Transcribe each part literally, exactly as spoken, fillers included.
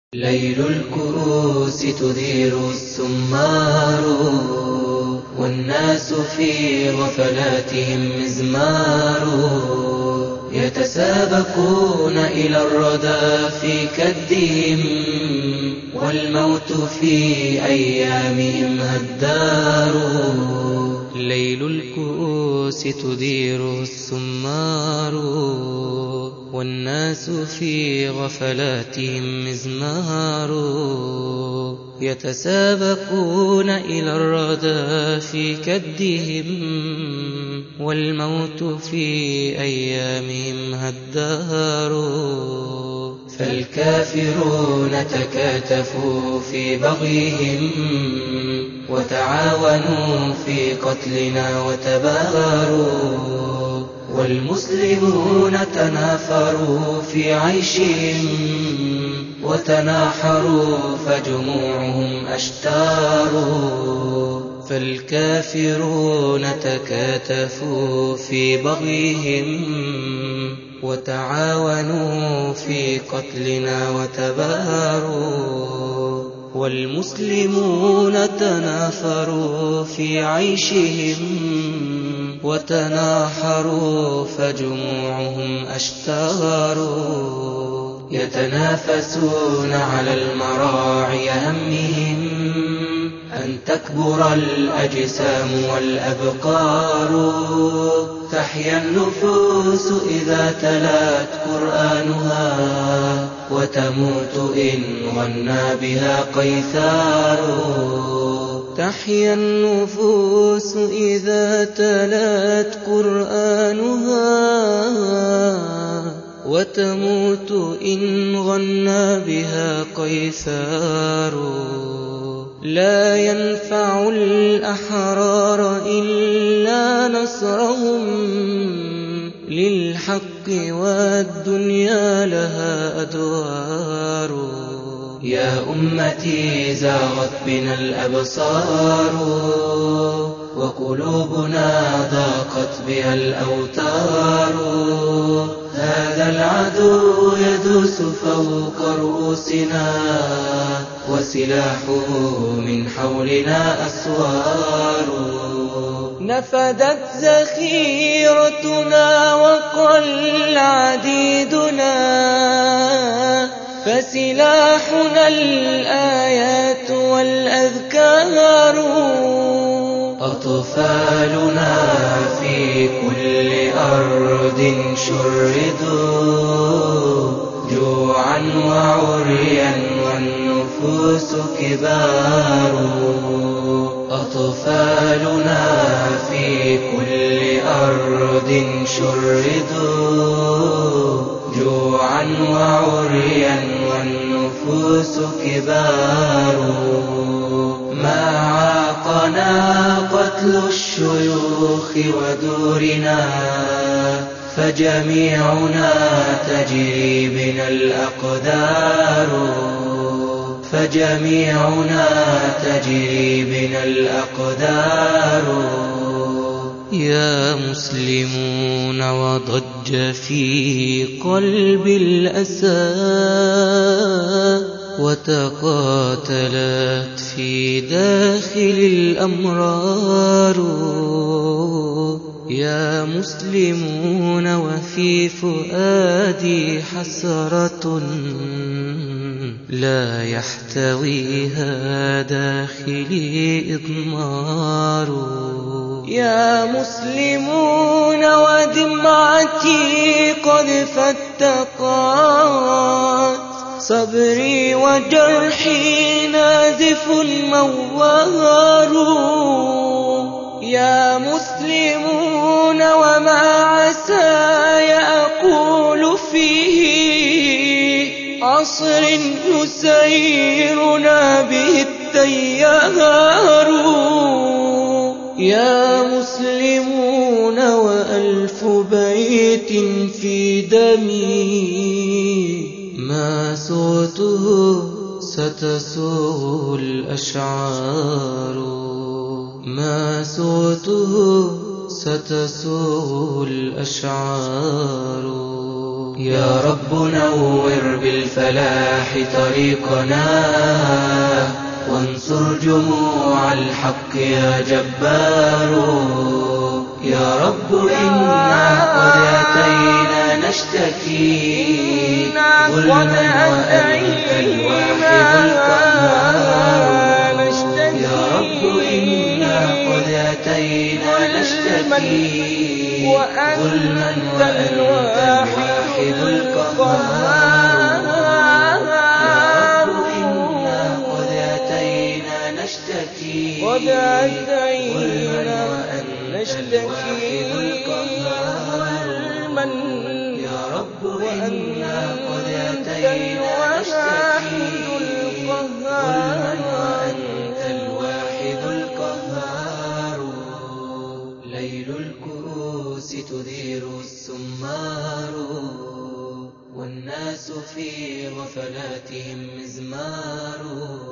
ليل الكؤوس تدير السمار، والناس في غفلاتهم مزمار، يتسابقون إلى الردى في كدهم، والموت في أيامهم هدار. ليل الكؤوس تدير السمار، والناس في غفلاتهم مزمار، يتسابقون إلى الردى في كدهم، والموت في أيامهم هدار. فالكافرون تكاتفوا في بغيهم، وتعاونوا في قتلنا وتباغروا، والمسلمون تنافروا في عيشهم، وتناحروا فجموعهم أشتار. فالكافرون تكاتفوا في بغيهم، وتعاونوا في قتلنا وتباهروا، والمسلمون تنافروا في عيشهم، وتناحروا فجموعهم أشتار. يتنافسون على المراعي همهم، أن تكبر الأجسام والأبقار. تحيا النفوس إذا تلات قرآنها، وتموت إن غنى بها قيثار. تحيا النفوس إذا تلات قرآنها، وتموت إن غنى بها قيثار. لا ينفع الأحرار إلا نصرهم للحق، والدنيا لها أدوار. يا أمتي زاغت بنا الأبصار، وقلوبنا ضاقت بها الأوتار. هذا العدو يدوس فوق رؤوسنا، وسلاحه من حولنا أسوار. نفدت ذخيرتنا وقل عديدنا، فسلاحنا الآيات والأذكار. أطفالنا في كل أرض شردوا، جوعا وعريا والنفوس كبار. أطفالنا في كل أرض شردوا، جوعا وعريا والنفوس كبار. ما عاقنا قتل الشيوخ ودورنا، فجميعنا تجري بنا الأقدار. فجميعنا تجري بنا الأقدار. يا مسلمون وضج في قلب الأسى، وتقاتلت في داخل الأمرار. يا مسلمون وفي فؤادي حسرة، لا يحتويها داخلي إضمار. يا مسلمون ودمعتي قد فتقت، صبري وجرحي نازف موار. يا مسلمون وما عساي أقول فيه عصر يسيرنا به التيار. يا مسلمون وألف بيت في دمي، ما سوته ستسوء الأشعار. ما سوته ستسوء الأشعار. يا رب نور بالفلاح طريقنا وانصر جموع الحق يا جبار. يا رب إنا قد أتينا نشتكي ظلما وأنت الواحد القهار. يا رب إنا قد أتينا نشتكي ظلما وأنت الواحد القهار. يا رب إنا قد أتينا نشتكي ظلما وأنت الواحد القهار. يا رب إنا قد أتينا نشتكي ظلما وأنت الواحد القهار. ليل الكؤوس تدير السمار والناس في غفلاتهم مزمار.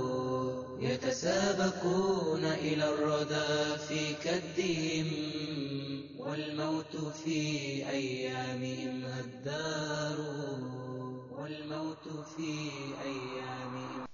يتسابقون إلى الردى في كدهم والموت في أيامهم هدار. والموت في أيامهم